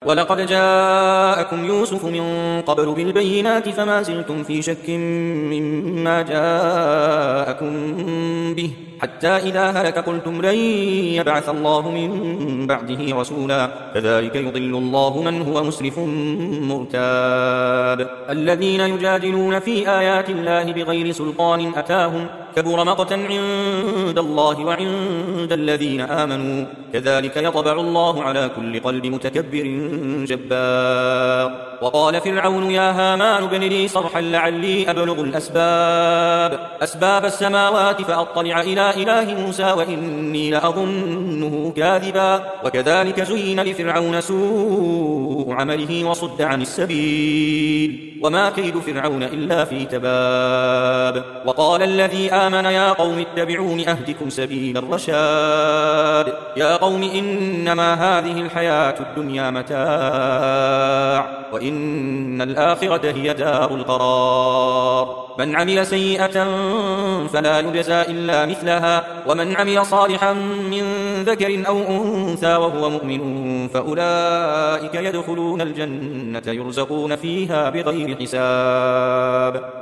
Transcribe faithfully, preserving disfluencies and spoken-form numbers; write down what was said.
ولقد جاءكم يوسف من قبل بالبينات فما زلتم في شك مما جاءكم به حتى إذا هلك قلتم لن يبعث الله من بعده رسولا كذلك يضل الله من هو مسرف مرتاب. الذين يجادلون في آيات الله بغير سلطان أتاهم كبر مقتا عند الله وعند الذين آمنوا كذلك يطبع الله على كل قلب متكبر جبار. وقال فرعون يا هامان ابن لي صرحا لعلي أبلغ الأسباب أسباب السماوات فأطلع إلى إله موسى وإني لأظنه كاذبا. وكذلك زين لفرعون سوء عمله وصد عن السبيل وما كيد فرعون إلا في تباب. وقال الذي آمن يا قوم اتبعون أهدكم سبيل الرشاد. يا قوم إنما هذه الحياة الدنيا متاع وإن الآخرة هي دار القرار. من عمل سيئة فلا يجزى إلا مثلها ومن عمل صالحا من ذكر أو أنثى وهو مؤمن فأولئك يدخلون الجنة يرزقون فيها بغير حساب.